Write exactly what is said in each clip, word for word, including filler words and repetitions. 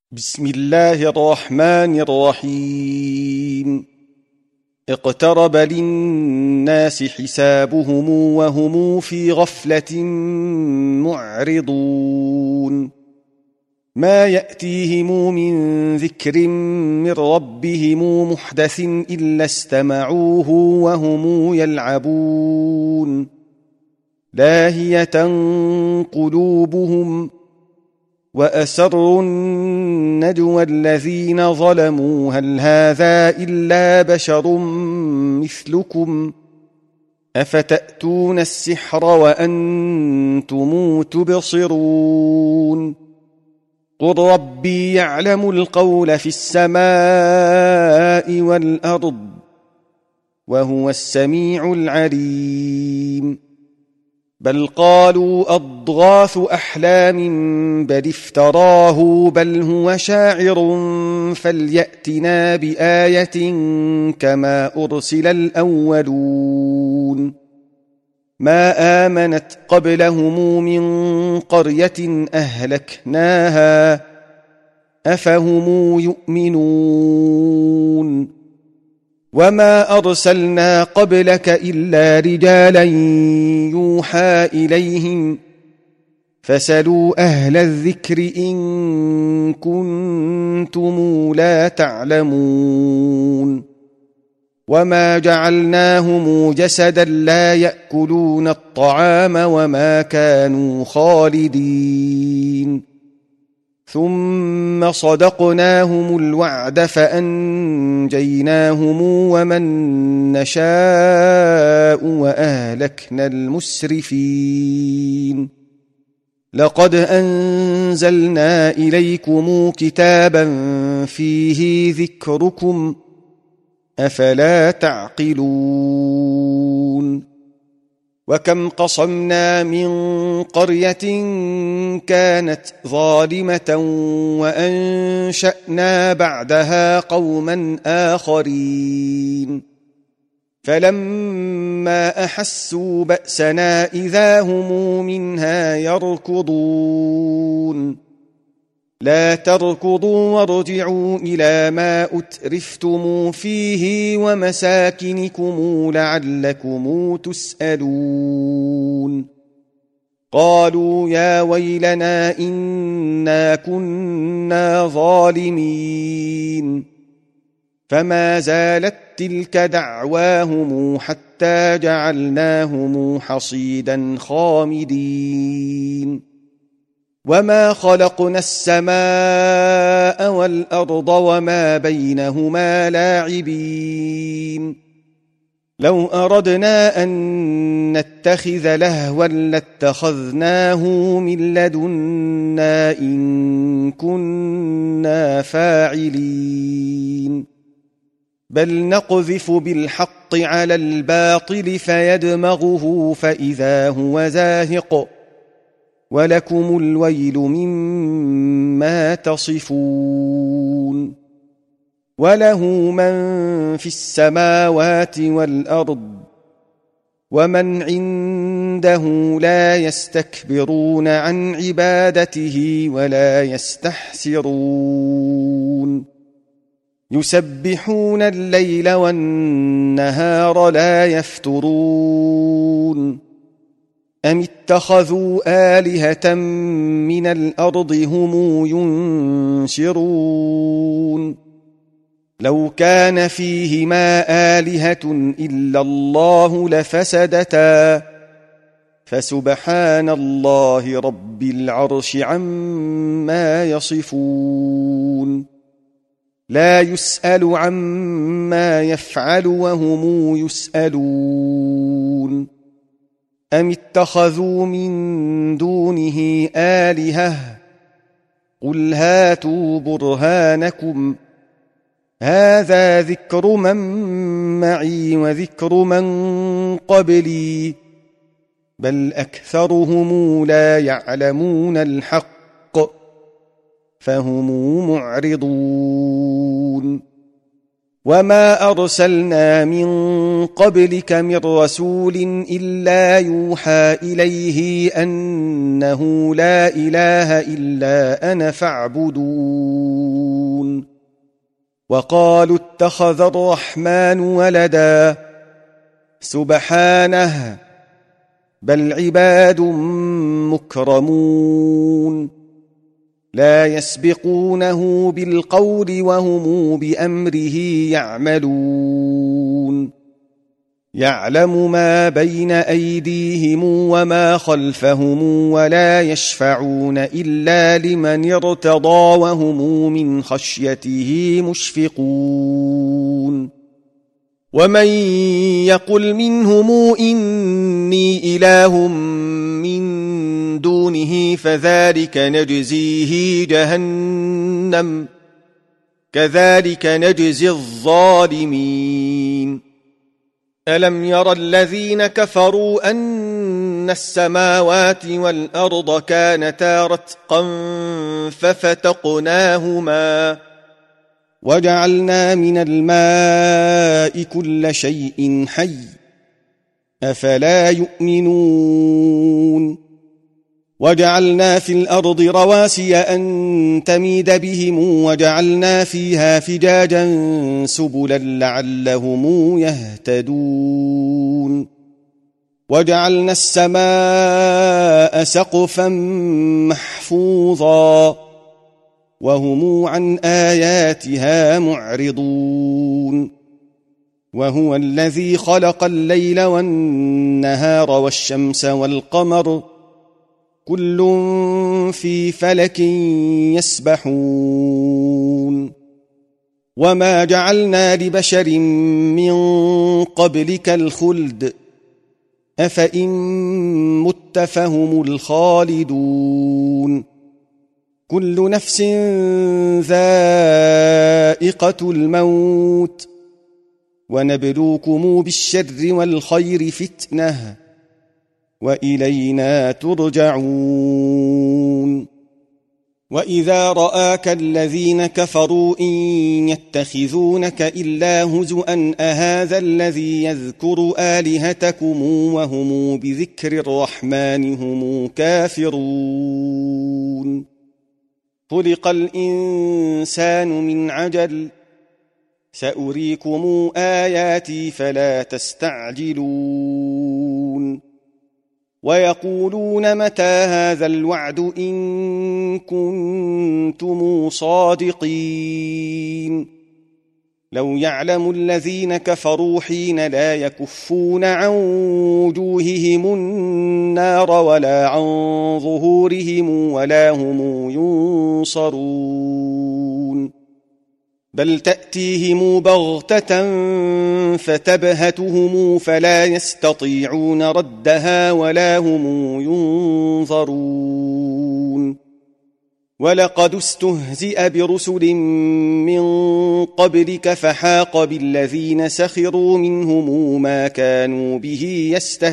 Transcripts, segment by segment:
بسم الله الرحمن الرحيم اقترب للناس حسابهم وهم في غفلة معرضون ما يأتيهم من ذكر من ربهم محدث إلا استمعوه وهم يلعبون لاهية قلوبهم وأسروا النجوى الذين ظلموا هل هذا إلا بشر مثلكم أفتأتون السحر وأنتم تبصرون قل ربي يعلم القول في السماء والأرض وهو السميع العليم بل قالوا أضغاث أحلام بل افتراه بل هو شاعر فليأتنا بآية كما أرسل الأولون ما آمنت قبلهم من قرية أهلكناها أفهم يؤمنون وما أرسلنا قبلك إلا رجالا يوحى إليهم فسلوا أهل الذكر إن كنتم لا تعلمون وما جعلناهم جسدا لا يأكلون الطعام وما كانوا خالدين ثم صدقناهم الوعد فأنجيناهم ومن نشاء وأهلكنا المسرفين لقد أنزلنا إليكم كتابا فيه ذكركم أفلا تعقلون وكم قصمنا من قرية كانت ظالمة وأنشأنا بعدها قوما آخرين فلما أحسوا بأسنا إذا هم منها يركضون لا تركضوا وارجعوا إلى ما أترفتم فيه ومساكنكم لعلكم تسألون قالوا يا ويلنا إنا كنا ظالمين فما زالت تلك دعواهم حتى جعلناهم حصيدا خامدين وما خلقنا السماء والأرض وما بينهما لاعبين لو أردنا أن نتخذ لهوا لاتخذناه من لدنا إن كنا فاعلين بل نقذف بالحق على الباطل فيدمغه فإذا هو زاهق ولكم الويل مما تصفون وله من في السماوات والأرض ومن عنده لا يستكبرون عن عبادته ولا يستحسرون يسبحون الليل والنهار لا يفترون أم اتخذوا آلهة من الأرض هم ينشرون لو كان فيهما آلهة إلا الله لفسدتا فسبحان الله رب العرش عما يصفون لا يسأل عما يفعل وهم يسألون أم اتخذوا من دونه آلهة قل هاتوا برهانكم هذا ذكر من معي وذكر من قبلي بل أكثرهم لا يعلمون الحق فهم معرضون وما أرسلنا من قبلك من رسول إلا يوحى إليه أنه لا إله إلا أنا فاعبدون وقالوا اتخذ الرحمن ولدا سبحانه بل عباد مكرمون لا يسبقونه بالقول وهم بأمره يعملون يعلم ما بين أيديهم وما خلفهم ولا يشفعون إلا لمن ارتضى وهم من خشيته مشفقون ومن يقل منهم إني إله من دونه فذلك نجزيه جهنم كذلك نجزي الظالمين ألم ير الذين كفروا أن السماوات والأرض كانتا رتقا ففتقناهما وجعلنا من الماء كل شيء حي أفلا يؤمنون وجعلنا في الأرض رواسي أن تميد بهم وجعلنا فيها فجاجا سبلا لعلهم يهتدون وجعلنا السماء سقفا محفوظا وهم عن آياتها معرضون وهو الذي خلق الليل والنهار والشمس والقمر كل في فلك يسبحون وما جعلنا لبشر من قبلك الخلد أفإن مت فهم الخالدون كل نفس ذائقة الموت ونبلوكم بالشر والخير فتنة وإلينا ترجعون وإذا رآك الذين كفروا إن يتخذونك إلا هزؤا أهذا الذي يذكر آلهتكم وهم بذكر الرحمن هم كافرون خلق الإنسان من عجل سأريكم آياتي فلا تستعجلون ويقولون متى هذا الوعد إن كنتم صادقين لو يعلم الذين كفروا حين لا يكفون عن وجوههم النار ولا عن ظهورهم ولا هم ينصرون بل تأتيهم بغتة فتبهتهم فلا يستطيعون ردها ولا هم ينظرون ولقد استهزئ برسل من قبلك فحاق بالذين سخروا منهم ما كانوا به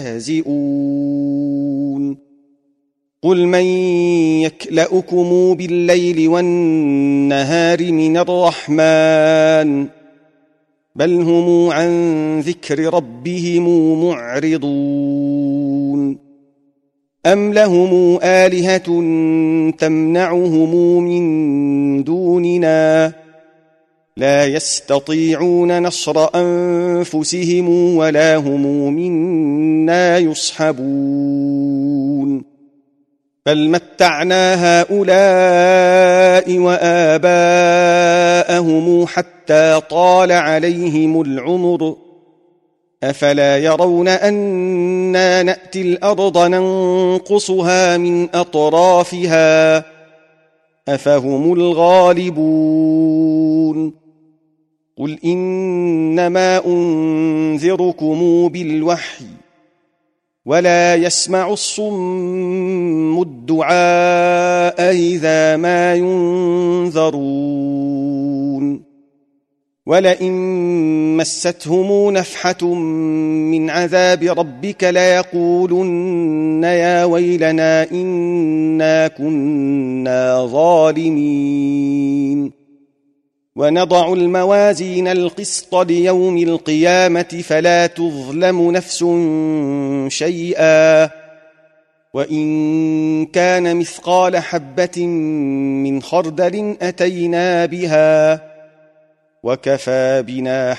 يستهزئون قل من يكلؤكم بالليل والنهار من الرحمن بل هم عن ذكر ربهم معرضون أم لهم آلهة تمنعهم من دوننا لا يستطيعون نصر أنفسهم ولا هم منا يصحبون بل متعنا هؤلاء وآباءهم حتى طال عليهم العمر أفلا يرون أنا نأتي الأرض ننقصها من أطرافها أفهم الغالبون قل إنما أنذركم بالوحي ولا يسمع الصم الدعاء إذا ما ينذرون ولئن مستهم نفحة من عذاب ربك ليقولن يا ويلنا إنا كنا ظالمين ونضع الموازين القسط ليوم القيامة فلا تظلم نفس شيئا وإن كان مثقال حبة من خردل أتينا بها وكفى بنا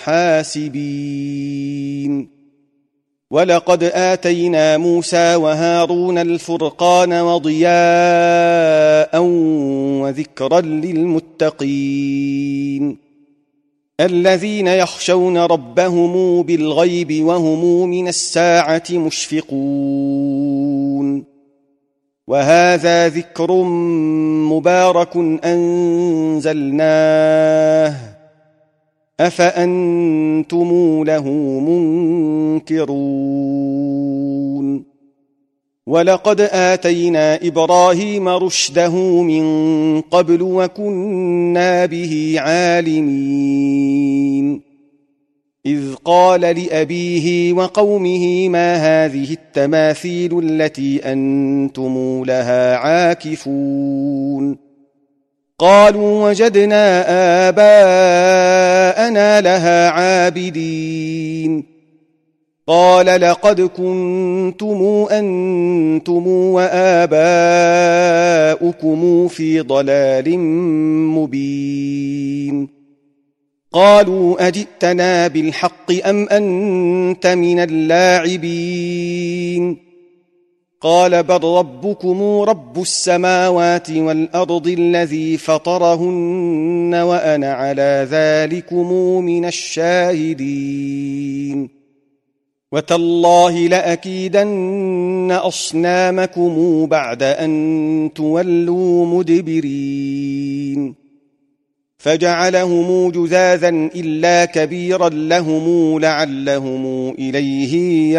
حاسبين ولقد آتينا موسى وهارون الفرقان وضياء وذكرا للمتقين الذين يخشون ربهم بالغيب وهم من الساعة مشفقون وهذا ذكر مبارك أنزلناه أفأنتم له منكرون ولقد آتينا إبراهيم رشده من قبل وكنا به عالمين إذ قال لأبيه وقومه ما هذه التماثيل التي أنتم لها عاكفون قالوا وجدنا آباءنا لها عابدين قال لقد كنتم أنتم وآباؤكم في ضلال مبين قالوا أجئتنا بالحق أم أنت من اللاعبين قال بل ربكم رب السماوات والأرض الذي فطرهن وأنا على ذلكم من الشاهدين وتالله لأكيدن أصنامكم بعد أن تولوا مدبرين فجعلهم جذاذا إلا كبيرا لهم لعلهم إليه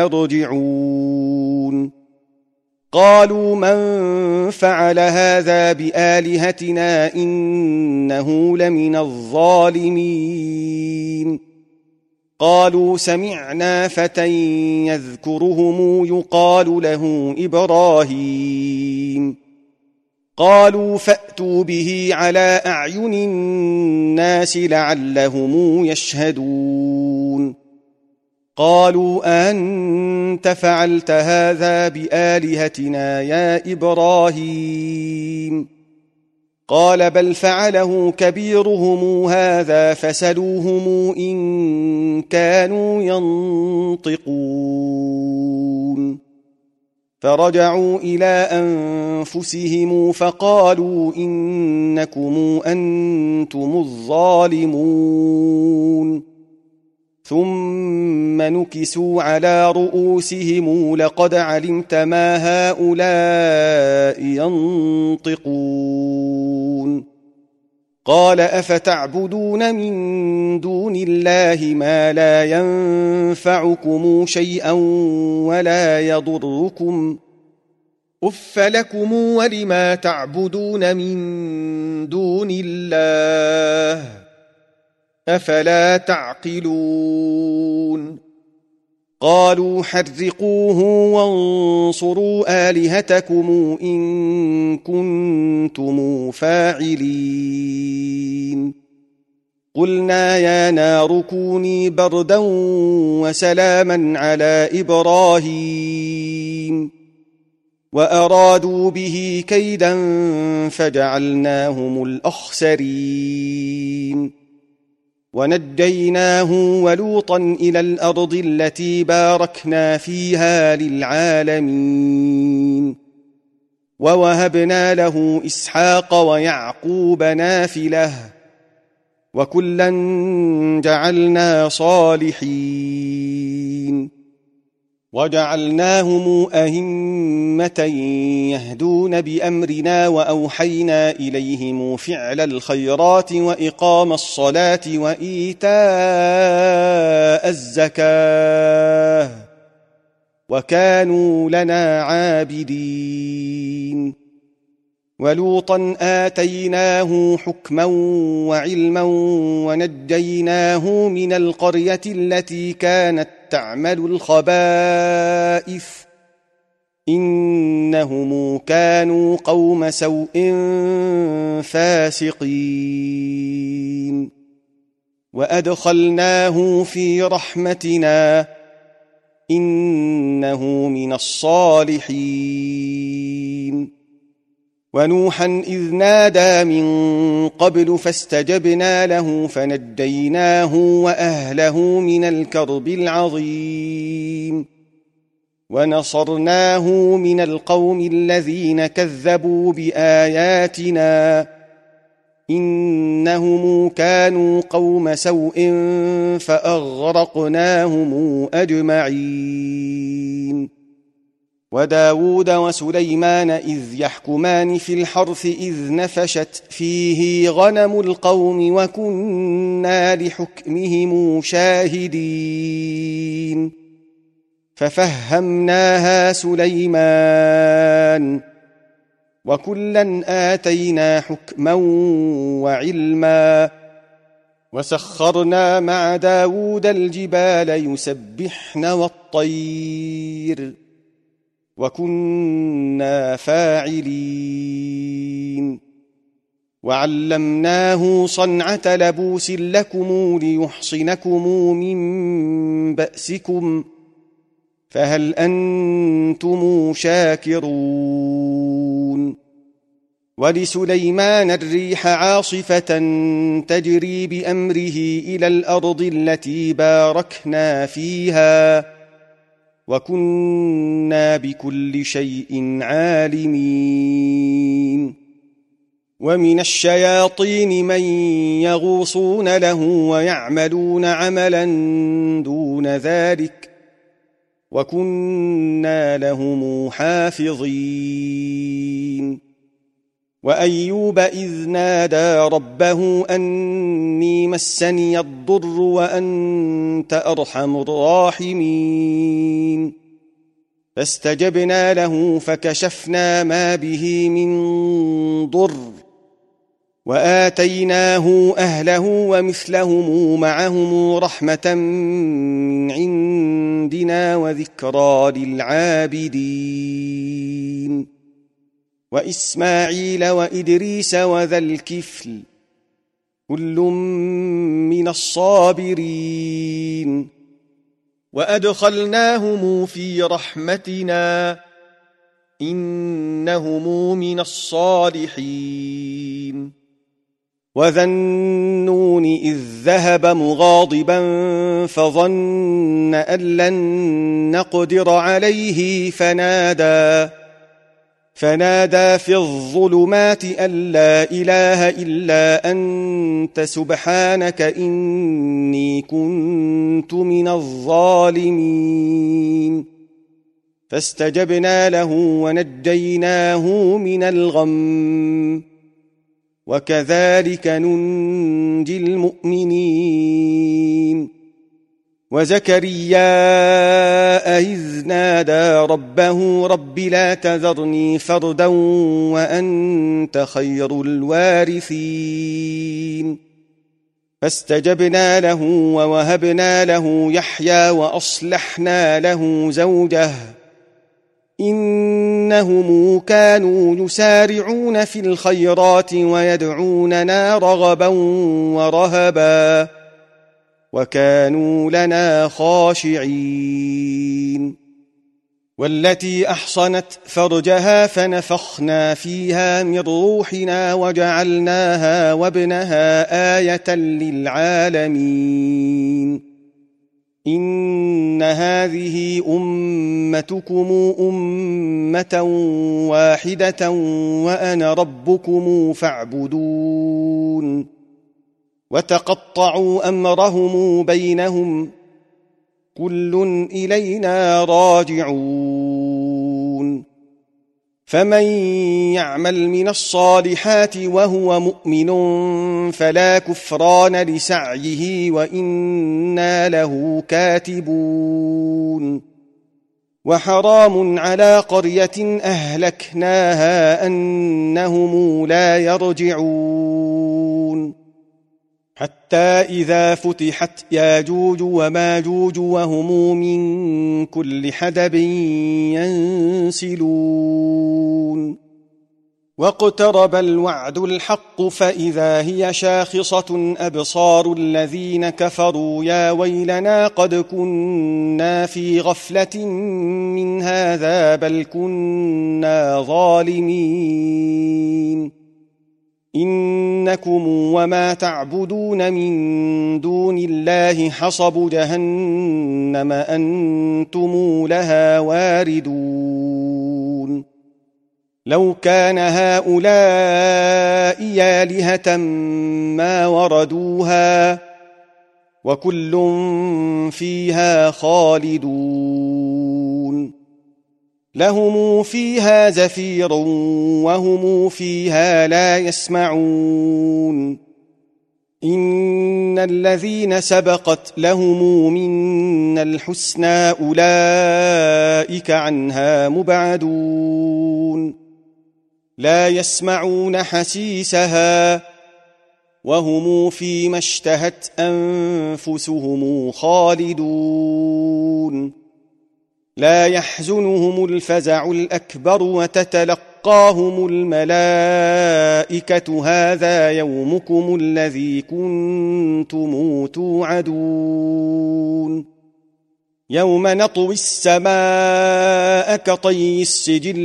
يرجعون قالوا من فعل هذا بآلهتنا إنه لمن الظالمين قالوا سمعنا فتى يذكرهم يقال له إبراهيم قالوا فأتوا به على أعين الناس لعلهم يشهدون قالوا أنت فعلت هذا بآلهتنا يا إبراهيم قال بل فعله كبيرهم هذا فسلوهم إن كانوا ينطقون فرجعوا إلى أنفسهم فقالوا إنكم أنتم الظالمون ثم نكسوا على رؤوسهم لقد علمت ما هؤلاء ينطقون قال أفتعبدون من دون الله ما لا ينفعكم شيئا ولا يضركم أف لكم ولما تعبدون من دون الله أفلا تعقلون قالوا حرقوه وانصروا آلهتكم إن كنتم فاعلين قلنا يا نار كوني بردا وسلاما على إبراهيم وأرادوا به كيدا فجعلناهم الأخسرين ونجيناه ولوطا إلى الأرض التي باركنا فيها للعالمين ووهبنا له إسحاق ويعقوب نافلة وكلا جعلنا صالحين وجعلناهم أئمة يهدون بأمرنا وأوحينا إليهم فعل الخيرات وإقام الصلاة وإيتاء الزكاة وكانوا لنا عابدين ولوطا آتيناه حكما وعلما ونجيناه من القرية التي كانت تعمل الخبائث إنهم كانوا قوم سوء فاسقين وأدخلناه في رحمتنا إنه من الصالحين ونوحا إذ نادى من قبل فاستجبنا له فنجيناه وأهله من الكرب العظيم ونصرناه من القوم الذين كذبوا بآياتنا إنهم كانوا قوم سوء فأغرقناهم أجمعين وداود وسليمان إذ يحكمان في الحرث إذ نفشت فيه غنم القوم وكنا لحكمهم شاهدين ففهمناها سليمان وكلا آتينا حكما وعلما وسخرنا مع داود الجبال يسبحن والطير وكنا فاعلين وعلمناه صنعة لبوس لكم ليحصنكم من بأسكم فهل أنتم شاكرون ولسليمان الريح عاصفة تجري بأمره إلى الأرض التي باركنا فيها وكنا بكل شيء عالمين ومن الشياطين من يغوصون له ويعملون عملا دون ذلك وكنا لهم حافظين وأيوب إذ نادى ربه أني مسني الضر وأنت أرحم الراحمين فاستجبنا له فكشفنا ما به من ضر وآتيناه أهله ومثلهم معهم رحمة من عندنا وذكرى للعابدين وإسماعيل وإدريس وذا الكفل كل من الصابرين وأدخلناهم في رحمتنا إنهم من الصالحين وذا النون إذ ذهب مغاضبا فظن أن لن نقدر عليه فنادى فنادى في الظلمات أن لا إله إلا أنت سبحانك إني كنت من الظالمين فاستجبنا له ونجيناه من الغم وكذلك ننجي المؤمنين وزكريا إذ نادى ربه رب لا تذرني فردا وأنت خير الوارثين فاستجبنا له ووهبنا له يحيى وأصلحنا له زوجه إنهم كانوا يسارعون في الخيرات ويدعوننا رغبا ورهبا وكانوا لنا خاشعين والتي أحصنت فرجها فنفخنا فيها من روحنا وجعلناها وابنها آية للعالمين إن هذه أمتكم أمة واحدة وأنا ربكم فاعبدون وتقطعوا أمرهم بينهم كل إلينا راجعون فمن يعمل من الصالحات وهو مؤمن فلا كفران لسعيه وإنا له كاتبون وحرام على قرية أهلكناها أنهم لا يرجعون حتى إذا فتحت ياجوج وماجوج وهم من كل حدب ينسلون واقترب الوعد الحق فإذا هي شاخصة أبصار الذين كفروا يا ويلنا قد كنا في غفلة من هذا بل كنا ظالمين إنكم وما تعبدون من دون الله حصب جهنم أنتم لها واردون لو كان هؤلاء آلهة ما وردوها وكل فيها خالدون لهم فيها زفير وهم فيها لا يسمعون إن الذين سبقت لهم منا الحسنى أولئك عنها مبعدون لا يسمعون حسيسها وهم فيما اشتهت أنفسهم خالدون لا يحزنهم الفزع الأكبر وتتلقاهم الملائكة هذا يومكم الذي كنتم توعدون يوم نطوي السماء كطي السجل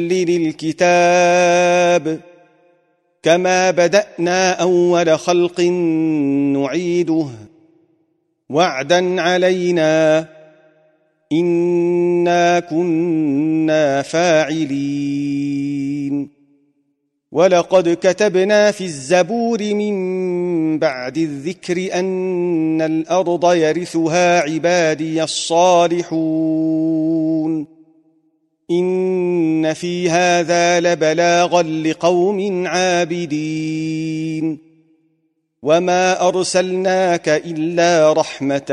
للكتاب كما بدأنا أول خلق نعيده وعدا علينا إنا كنا فاعلين ولقد كتبنا في الزبور من بعد الذكر أن الأرض يرثها عبادي الصالحون إن في هذا لبلاغا لقوم عابدين وما أرسلناك إلا رحمة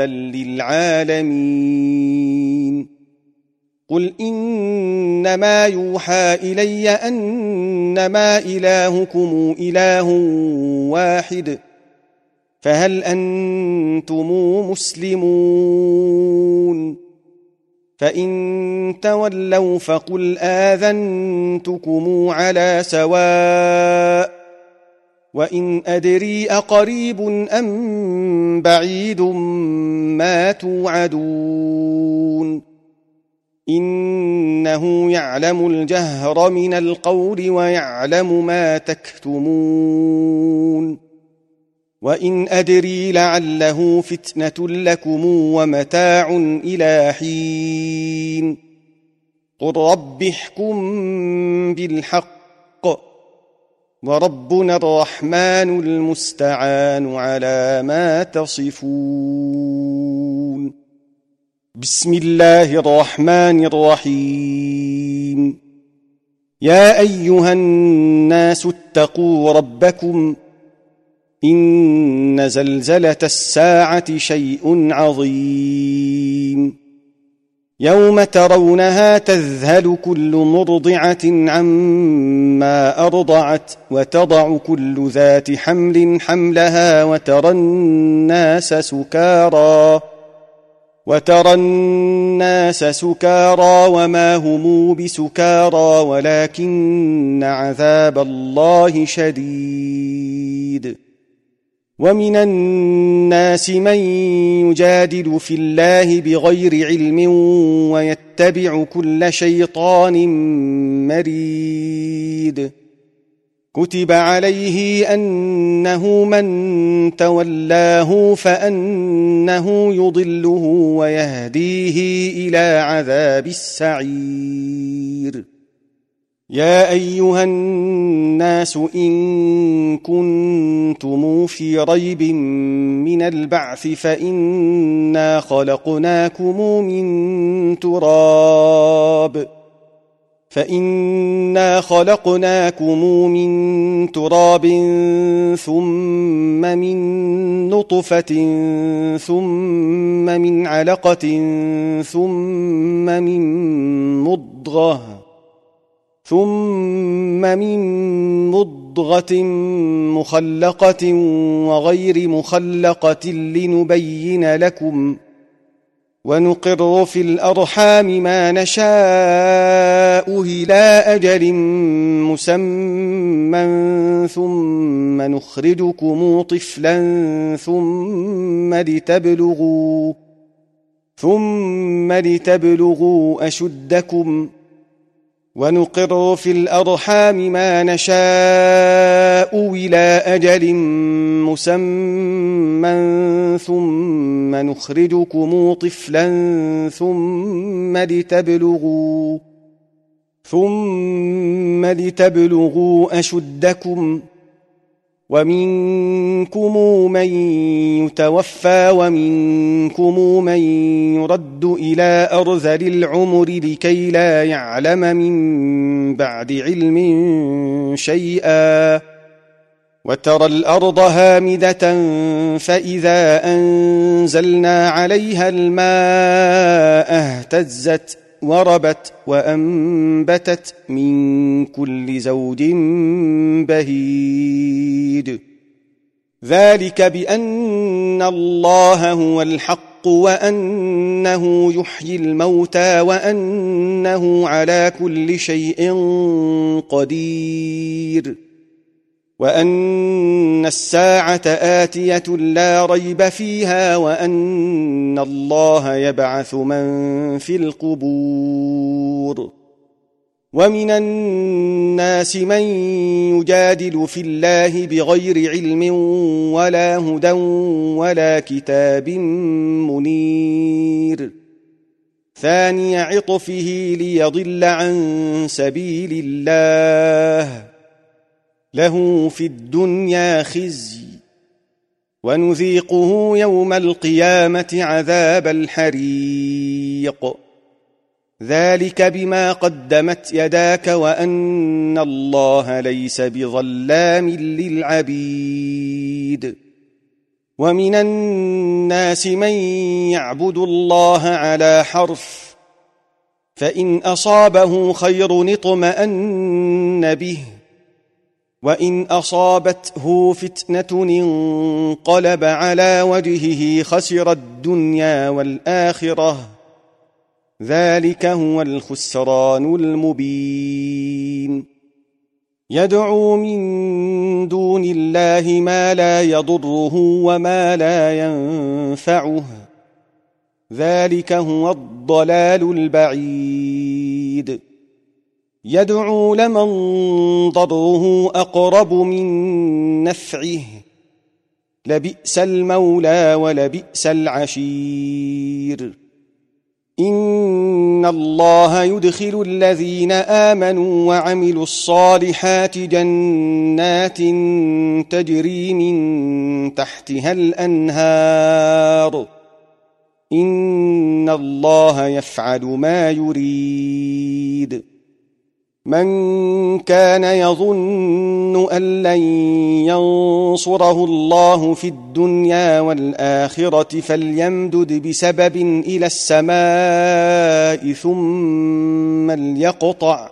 للعالمين قل إنما يوحى إلي أنما إلهكم إله واحد فهل أنتم مسلمون فإن تولوا فقل آذنتكم على سواء وإن أدري أقريب أم بعيد ما توعدون إنه يعلم الجهر من القول ويعلم ما تكتمون وإن أدري لعله فتنة لكم ومتاع إلى حين قل رب احكم بالحق وربنا الرحمن المستعان على ما تصفون بسم الله الرحمن الرحيم يا أيها الناس اتقوا ربكم إن زلزلة الساعة شيء عظيم يوم ترونها تذهل كل مرضعة عما أرضعت وتضع كل ذات حمل حملها وترى الناس سكارى وترى الناس سكارى وما هم بسكارى ولكن عذاب الله شديد ومن الناس من يجادل في الله بغير علم ويتبع كل شيطان مريد كتب عليه أنه من تولاه فأنه يضله ويهديه إلى عذاب السعير يا أيها الناس إن كنتم في ريب من البعث فإنا خلقناكم من تراب فإنا خلقناكم من تراب ثم من نطفة ثم من علقة ثم من مضغة ثم من مضغة مخلقة وغير مخلقة لنبين لكم ونقر في الأرحام ما نشاء إلى أجل مسمى ثم نخرجكم طفلا ثم لتبلغوا ثم لتبلغوا أشدكم ونقر في الأرحام ما نشاء إلى أجل مسمى ثم نخرجكم طفلا ثم لتبلغوا ثم لتبلغوا أشدكم ومنكم من يتوفى ومنكم من يرد إلى أرذل العمر لكي لا يعلم من بعد علم شيئا وترى الأرض هامدة فإذا أنزلنا عليها الماء اهتزت وربت وأنبتت من كل زوج بهيج ذلك بأن الله هو الحق وأنه يحيي الموتى وأنه على كل شيء قدير وأن الساعة آتية لا ريب فيها وأن الله يبعث من في القبور ومن الناس من يجادل في الله بغير علم ولا هدى ولا كتاب منير ثاني عطفه ليضل عن سبيل الله له في الدنيا خزي ونذيقه يوم القيامة عذاب الحريق ذلك بما قدمت يداك وأن الله ليس بظلام للعبيد ومن الناس من يعبد الله على حرف فإن أصابه خير اطمأن به وإن أصابته فتنة انقلب على وجهه خسر الدنيا والآخرة ذلك هو الخسران المبين يدعو من دون الله ما لا يضره وما لا ينفعه ذلك هو الضلال البعيد يدعو لمن ضره أقرب من نفعه لبئس المولى ولبئس العشير إن الله يدخل الذين آمنوا وعملوا الصالحات جنات تجري من تحتها الأنهار إن الله يفعل ما يريد من كان يظن أن لن ينصره الله في الدنيا والآخرة فليمدد بسبب إلى السماء ثم ليقطع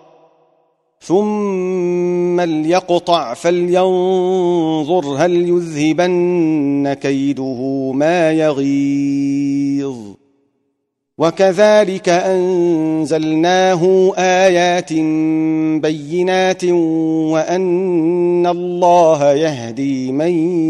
ثم ليقطع فلينظر هل يذهبن كيده ما يغيظ وكذلك أنزلناه آيات بينات وأن الله يهدي من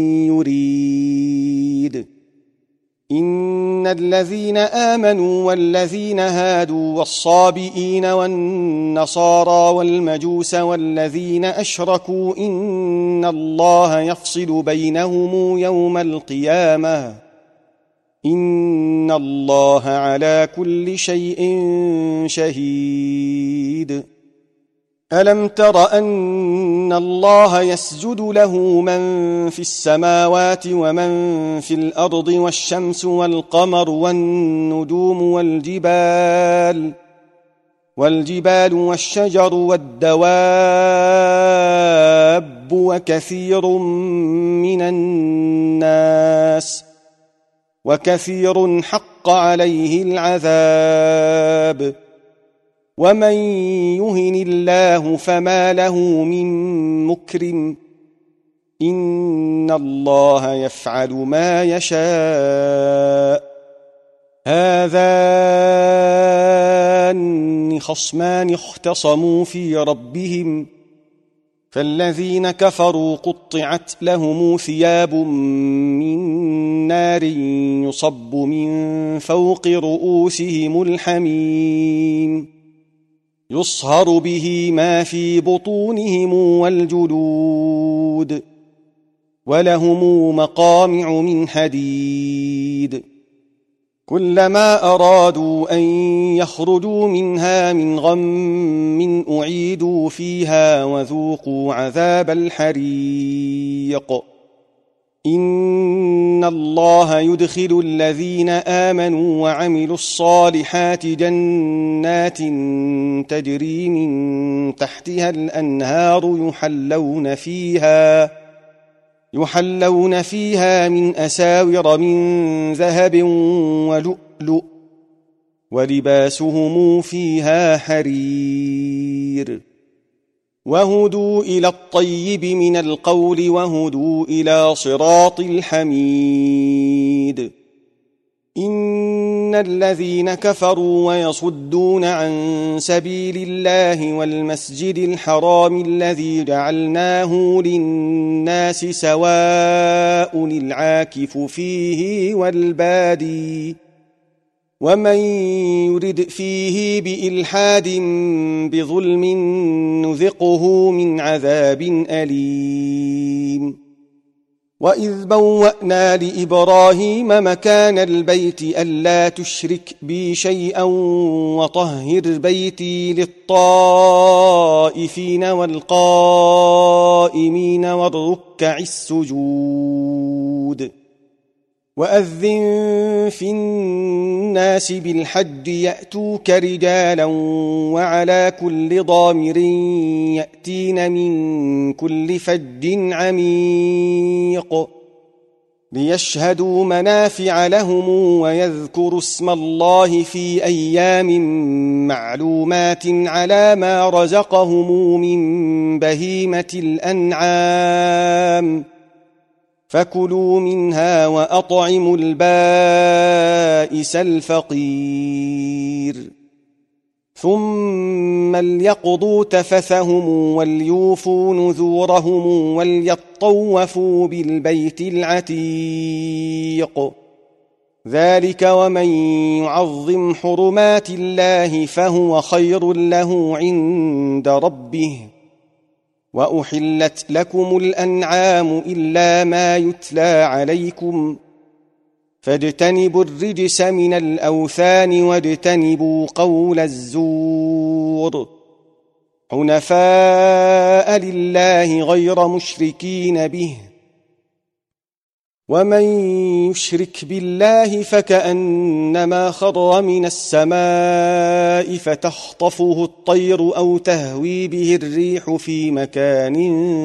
يريد إن الذين آمنوا والذين هادوا والصابئين والنصارى والمجوس والذين أشركوا إن الله يفصل بينهم يوم القيامة إن الله على كل شيء شهيد ألم تر أن الله يسجد له من في السماوات ومن في الأرض والشمس والقمر والنجوم والجبال والجبال والشجر والدواب وكثير من الناس وكثير حق عليه العذاب ومن يهن الله فما له من مكرم إن الله يفعل ما يشاء هذان خصمان اختصموا في ربهم فالذين كفروا قطعت لهم ثياب من نار يصب من فوق رؤوسهم الحميم يصهر به ما في بطونهم والجلود ولهم مقامع من حديد كلما أرادوا أن يخرجوا منها من غم أعيدوا فيها وذوقوا عذاب الحريق إن الله يدخل الذين آمنوا وعملوا الصالحات جنات تجري من تحتها الأنهار يحلون فيها يحلون فيها من أساور من ذهب ولؤلؤ ولباسهم فيها حرير وهدوا إلى الطيب من القول وهدوا إلى صراط الحميد إن الذين كفروا ويصدون عن سبيل الله والمسجد الحرام الذي جعلناه للناس سواء العاكف فيه والبادي ومن يرد فيه بإلحاد بظلم نذقه من عذاب أليم وإذ بوأنا لإبراهيم مكان البيت ألا تشرك بي شيئا وطهر بيتي للطائفين والقائمين والركع السجود وأذن في الناس بالحج يأتوك رجالا وعلى كل ضامر يأتين من كل فج عميق ليشهدوا منافع لهم ويذكروا اسم الله في أيام معلومات على ما رزقهم من بهيمة الأنعام فكلوا منها وأطعموا البائس الفقير ثم ليقضوا تفثهم وليوفوا نذورهم وليطوفوا بالبيت العتيق ذلك ومن يعظم حرمات الله فهو خير له عند ربه وأحلت لكم الأنعام إلا ما يتلى عليكم فاجتنبوا الرجس من الأوثان واجتنبوا قول الزور حنفاء لله غير مشركين به ومن يشرك بالله فكأنما خر من السماء فتخطفه الطير أو تهوي به الريح في مكان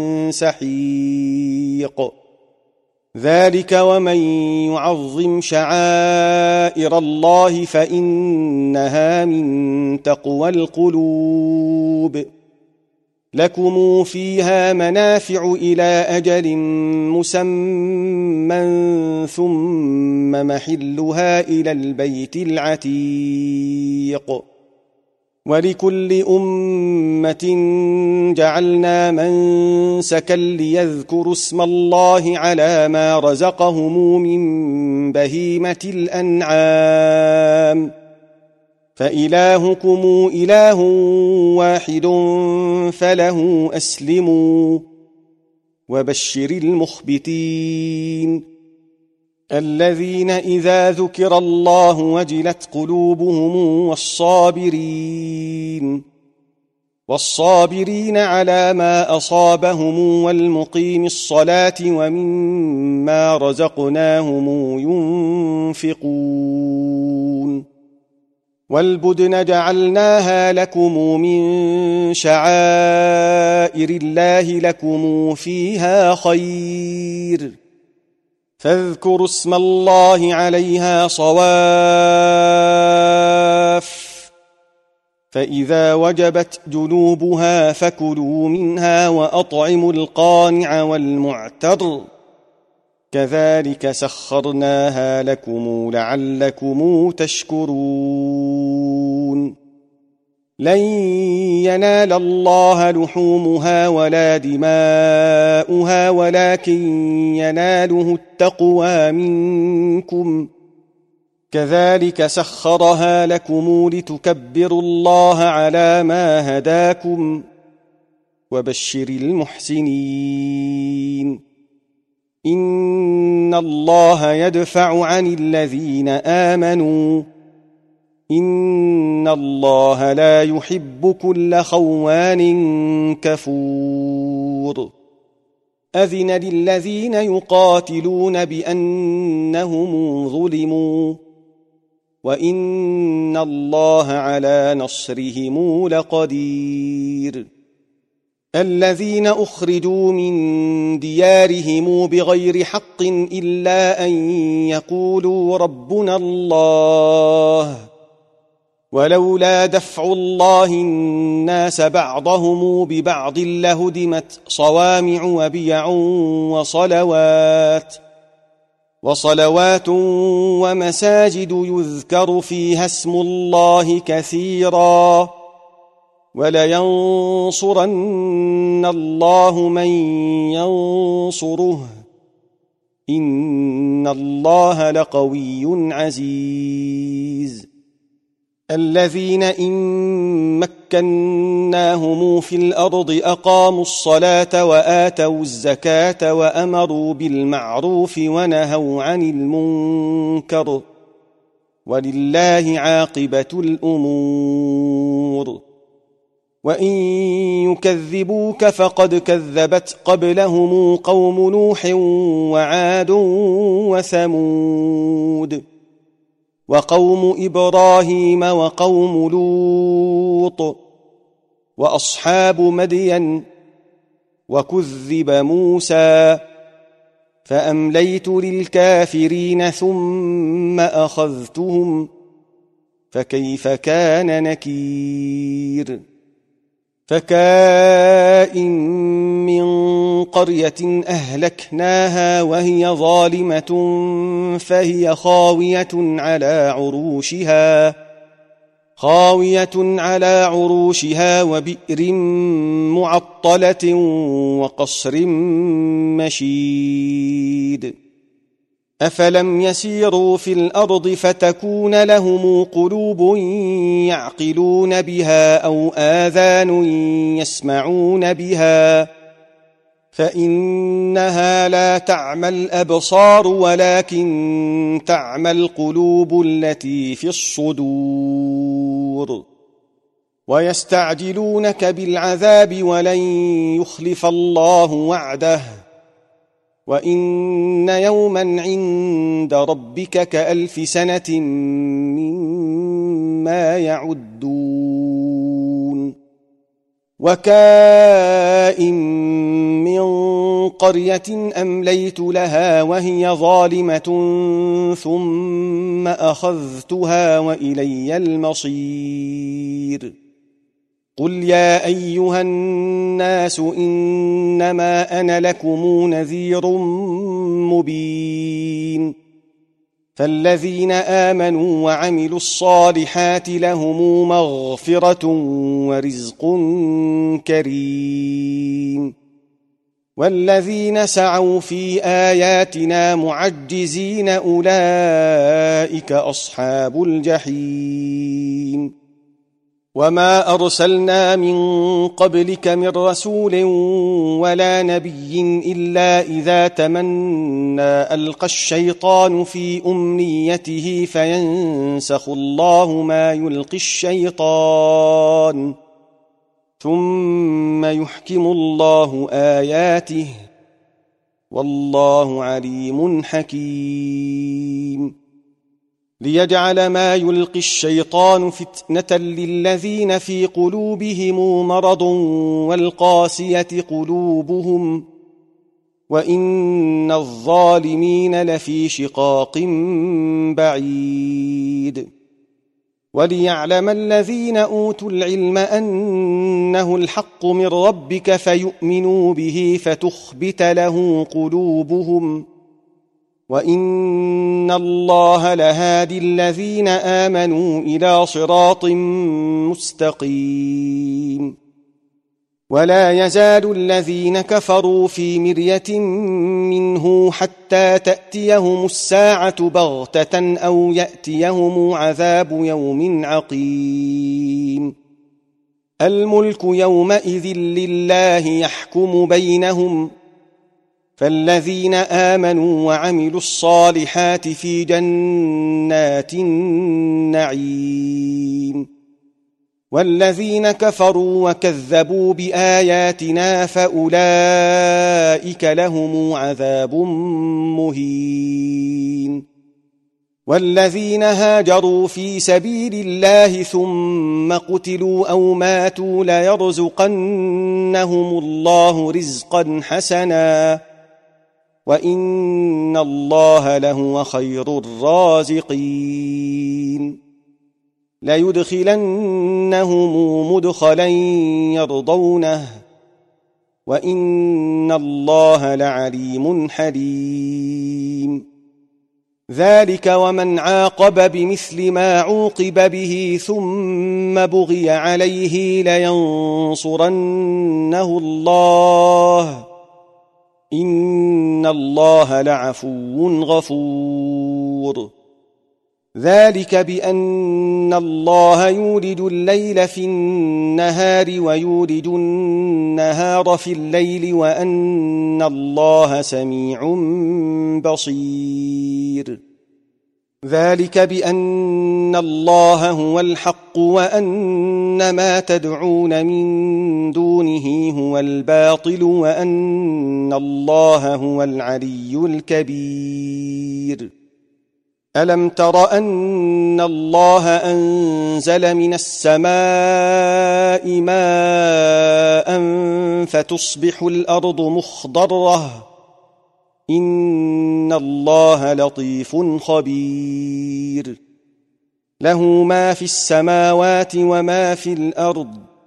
سحيق ذلك ومن يعظم شعائر الله فإنها من تقوى القلوب لكم فيها منافع إلى أجل مسمى ثم محلها إلى البيت العتيق ولكل أمة جعلنا منسكا ليذكروا اسم الله على ما رزقهم من بهيمة الأنعام فإلهكم إله واحد فله أسلموا وبشر المخبتين الذين إذا ذكر الله وجلت قلوبهم والصابرين والصابرين على ما أصابهم والمقيم الصلاة ومما رزقناهم ينفقون والبدن جعلناها لكم من شعائر الله لكم فيها خير فاذكروا اسم الله عليها صواف فإذا وجبت جنوبها فكلوا منها وأطعموا القانع والمعتر كذلك سخرناها لكم لعلكم تشكرون لن ينال الله لحومها ولا دماؤها ولكن يناله التقوى منكم كذلك سخرها لكم لتكبروا الله على ما هداكم وبشر المحسنين إن الله يدفع عن الذين آمنوا إن الله لا يحب كل خوان كفور أذن للذين يقاتلون بأنهم ظلموا وإن الله على نصرهم لقدير الذين أخرجوا من ديارهم بغير حق إلا أن يقولوا ربنا الله ولولا دفع الله الناس بعضهم ببعض لهدمت صوامع وبيع وصلوات وصلوات ومساجد يذكر فيها اسم الله كثيرا ولينصرن الله من ينصره إن الله لقوي عزيز الذين إن مكناهم في الأرض أقاموا الصلاة وآتوا الزكاة وأمروا بالمعروف ونهوا عن المنكر ولله عاقبة الأمور وإن يكذبوك فقد كذبت قبلهم قوم نوح وعاد وثمود وقوم إبراهيم وقوم لوط وأصحاب مدين وكذب موسى فأمليت للكافرين ثم أخذتهم فكيف كان نكير فكائن من قرية أهلكناها وهي ظالمة فهي خاوية على عروشها خاوية على عروشها وبئر معطلة وقصر مشيد أفلم يسيروا في الأرض فتكون لهم قلوب يعقلون بها أو آذان يسمعون بها فإنها لا تعمى الأبصار ولكن تعمى القلوب التي في الصدور ويستعجلونك بالعذاب ولن يخلف الله وعده وإن يوما عند ربك كألف سنة مما يعدون وكائن من قرية أمليت لها وهي ظالمة ثم أخذتها وإلي المصير قل يا أيها الناس إنما أنا لكم نذير مبين فالذين آمنوا وعملوا الصالحات لهم مغفرة ورزق كريم والذين سعوا في آياتنا معجزين أولئك أصحاب الجحيم وما أرسلنا من قبلك من رسول ولا نبي إلا إذا تمنى ألقى الشيطان في أمنيته فينسخ الله ما يلقي الشيطان ثم يحكم الله آياته والله عليم حكيم ليجعل ما يلقي الشيطان فتنة للذين في قلوبهم مرض والقاسية قلوبهم وإن الظالمين لفي شقاق بعيد وليعلم الذين أوتوا العلم أنه الحق من ربك فيؤمنوا به فتخبت له قلوبهم وإن الله لهادي الذين آمنوا إلى صراط مستقيم ولا يزال الذين كفروا في مرية منه حتى تأتيهم الساعة بغتة أو يأتيهم عذاب يوم عقيم الملك يومئذ لله يحكم بينهم فالذين آمنوا وعملوا الصالحات في جنات النعيم والذين كفروا وكذبوا بآياتنا فأولئك لهم عذاب مهين والذين هاجروا في سبيل الله ثم قتلوا أو ماتوا ليرزقنهم الله رزقا حسنا وإن الله لهو خير الرازقين ليدخلنهم مدخلا يرضونه وإن الله لعليم حليم ذلك ومن عاقب بمثل ما عوقب به ثم بغي عليه لينصرنه الله إن الله لعفو غفور ذلك بأن الله يولد الليل في النهار ويولد النهار في الليل وأن الله سميع بصير ذلك بأن الله هو الحق وأن ما تدعون من دونه هو الباطل وأن الله هو العلي الكبير ألم تر أن الله أنزل من السماء ماء فتصبح الأرض مخضرة إن الله لطيف خبير له ما في السماوات وما في الأرض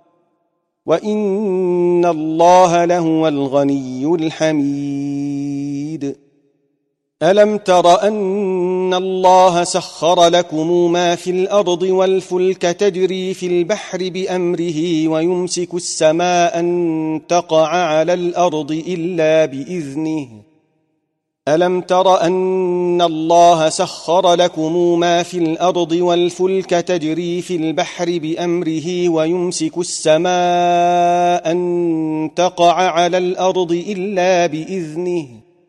وإن الله لهو الغني الحميد ألم تر أن الله سخر لكم ما في الأرض والفلك تجري في البحر بأمره ويمسك السماء أن تقع على الأرض إلا بإذنه ألم تر أن الله سخر لكم ما في الأرض والفلك تجري في البحر بأمره ويمسك السماء أن تقع على الأرض إلا بإذنه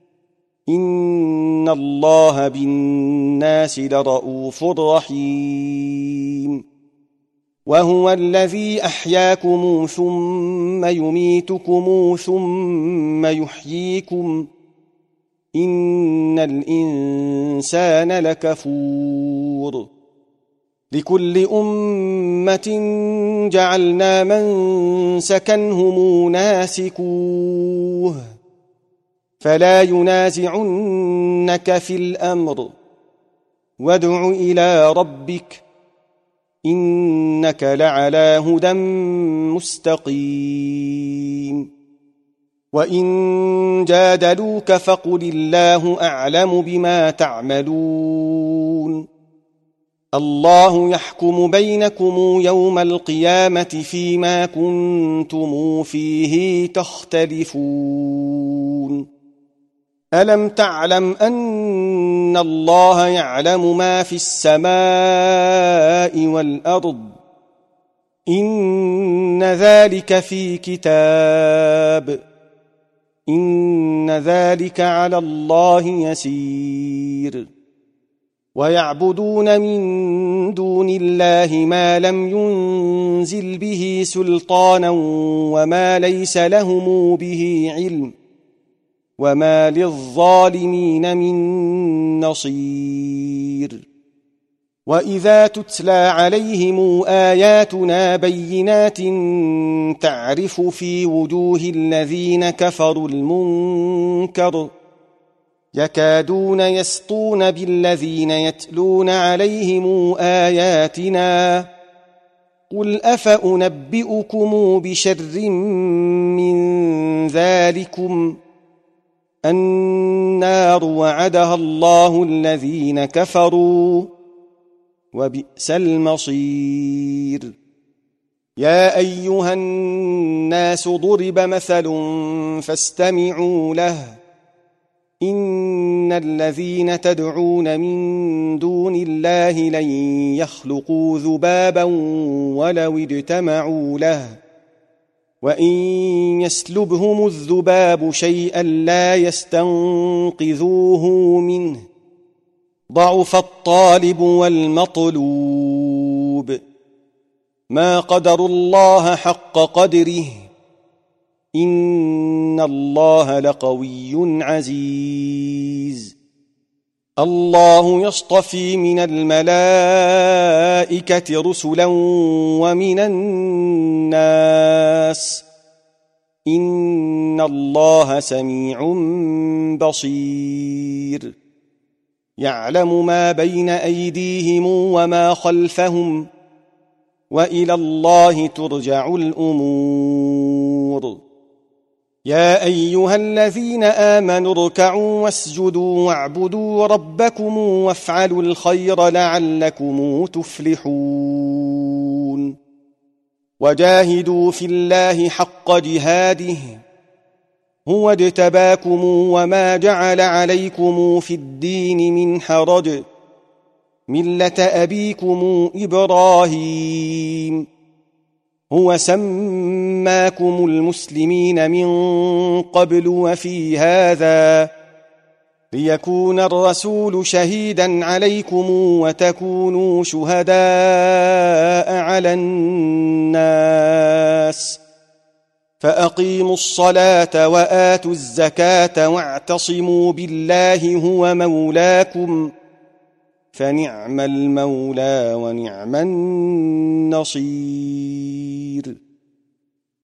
إن الله بالناس لرءوف رحيم وهو الذي أحياكم ثم يميتكم ثم يحييكم إن الإنسان لكفور لكل أمة جعلنا منسكا هم ناسكوه فلا ينازعنك في الأمر وادع إلى ربك إنك لعلى هدى مستقيم وإن جادلوك فقل الله أعلم بما تعملون الله يحكم بينكم يوم القيامة فيما كنتم فيه تختلفون ألم تعلم أن الله يعلم ما في السماء والأرض إن ذلك في كتاب إن ذلك على الله يسير ويعبدون من دون الله ما لم ينزل به سلطانا وما ليس لهم به علم وما للظالمين من نصير وإذا تتلى عليهم آياتنا بينات تعرف في وجوه الذين كفروا المنكر يكادون يسطون بالذين يتلون عليهم آياتنا قل أفأنبئكم بشر من ذلكم النار وعدها الله الذين كفروا وبئس المصير يا أيها الناس ضرب مثل فاستمعوا له إن الذين تدعون من دون الله لن يخلقوا ذبابا ولو اجتمعوا له وإن يسلبهم الذباب شيئا لا يستنقذوه منه ضعف الطالب والمطلوب ما قدروا الله حق قدره إن الله لقوي عزيز الله يصطفي من الملائكة رسلا ومن الناس إن الله سميع بصير يعلم ما بين أيديهم وما خلفهم وإلى الله ترجع الأمور يا أيها الذين آمنوا اركعوا واسجدوا واعبدوا ربكم وافعلوا الخير لعلكم تفلحون وجاهدوا في الله حق جهاده هو اجتباكم وما جعل عليكم في الدين من حرج ملة أبيكم إبراهيم هو سماكم المسلمين من قبل وفي هذا ليكون الرسول شهيدا عليكم وتكونوا شهداء على الناس فأقيموا الصلاة وآتوا الزكاة واعتصموا بالله هو مولاكم فنعم المولى ونعم النصير